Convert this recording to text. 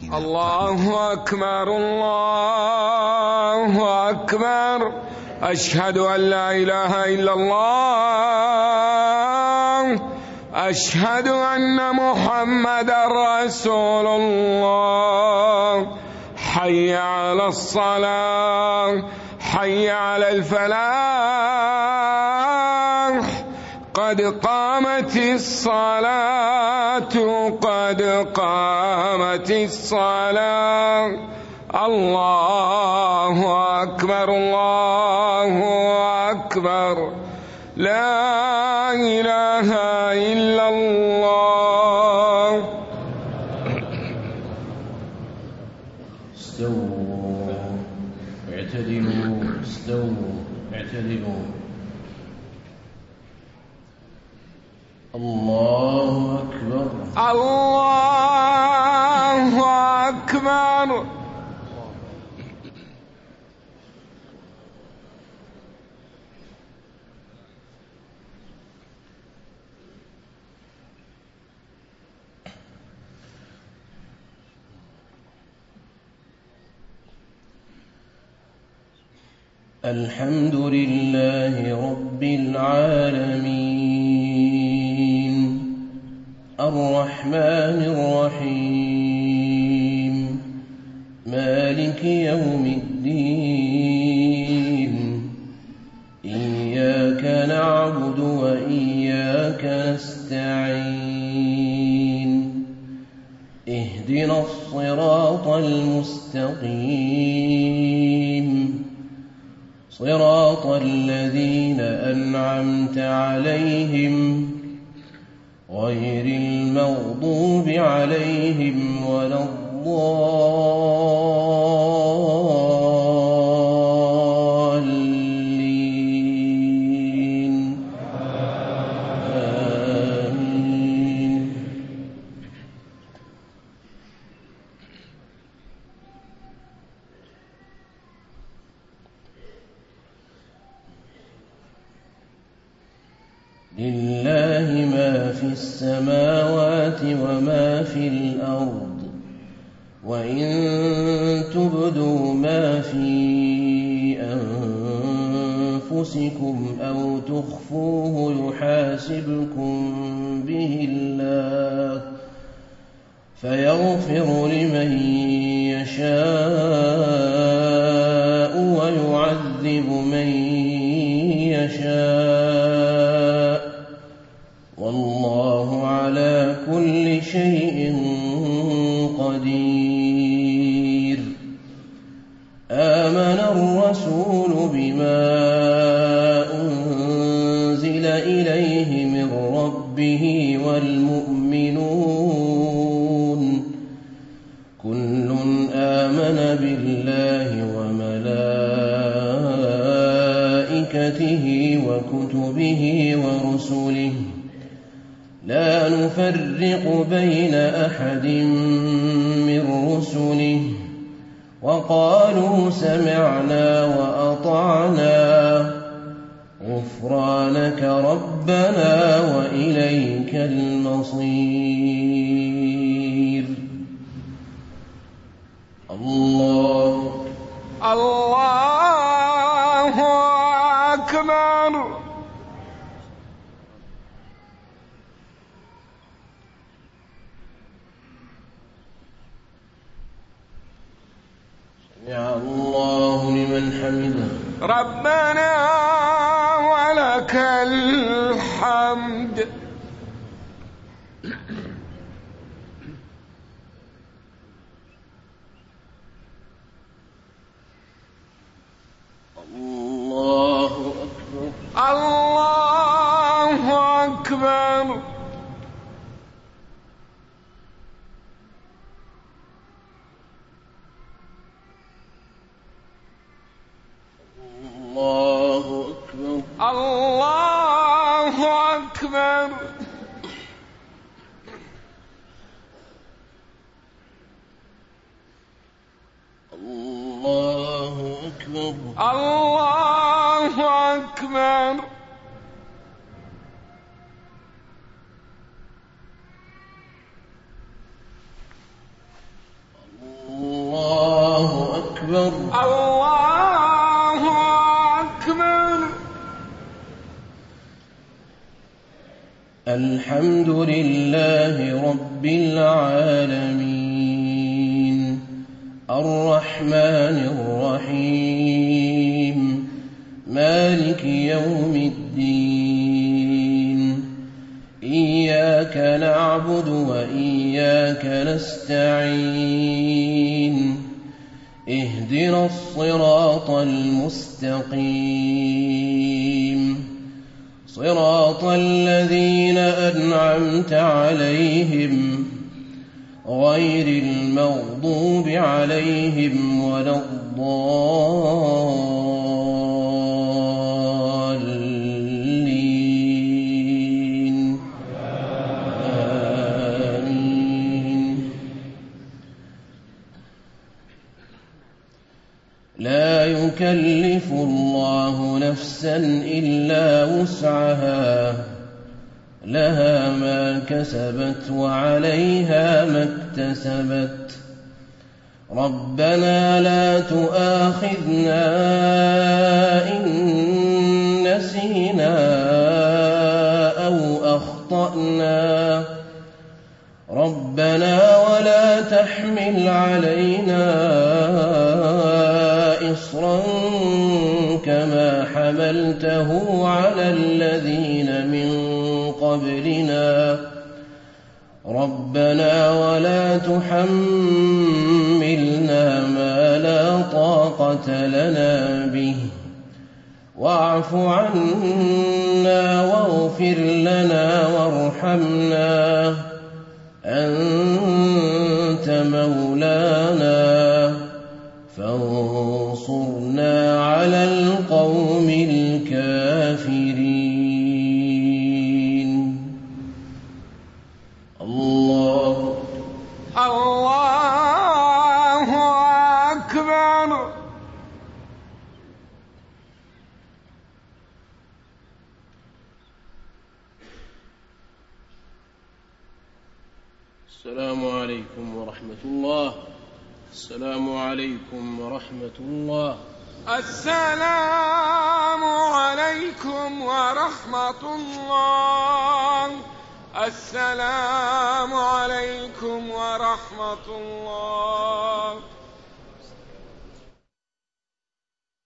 الله أكبر الله أكبر. أشهد أن لا إله إلا الله. أشهد أن محمدا رسول الله. حي على الصلاة، حي على الفلاح، قد قامت الصلاة، قد قامت الصلاة. الله أكبر الله أكبر. لا إله إلا الله. استووا اعتدلوا، استووا اعتدلوا. الله أكبر الله أكبر. الحمد لله رب العالمين، الرحمن الرحيم، مالك يوم الدين. إياك نعبد وإياك نستعين. اهدنا الصراط المستقيم، صراط الذين أنعمت عليهم غير المغضوب عليهم ولا الضالين. آمين. لله ما في السماوات وما في الأرض، وإن تبدوا ما في أنفسكم أو تخفوه يحاسبكم به الله، فيغفر لمن يشاء ويعذب من يشاء، والله على كل شيء قدير. آمن الرسول بما أنزل إليه من ربه والمؤمنون، كل آمن بالله وملائكته وكتبه ورسله، لا نفرق بين أحد من رسله، وقالوا سمعنا وأطعنا، غفرانك ربنا وإليك المصير. الله أكبر. يا الله لمن حمده. ربنا ولك الحمد. الله أكبر الله أكبر. الله أكبر الله أكبر. الله أكبر الله أكبر. أكبر الله أكبر. الحمد لله رب العالمين الرحمن الرحيم مالك يوم الدين إياك نعبد وإياك نستعين اهدنا الصراط المستقيم صراط الذين أنعمت عليهم غير المغضوب عليهم ولا الضالين آمين. لا يكلف الله نفسا إلا وسعها لها ما كسبت وعليها ما اكتسبت ربنا لا تؤاخذنا إن نسينا أو أخطأنا ربنا ولا تحمل علينا إصرا كما حملته على الذين من قبلنا ربنا ولا تحملنا ما لا طاقة لنا به واعف عنا واغفر لنا وارحمنا أنت مولانا فانصرنا على القوم الكافرين. الله أكبر. السلام عليكم ورحمة الله. السلام عليكم ورحمة الله. السلام عليكم ورحمة الله. السلام عليكم ورحمة الله.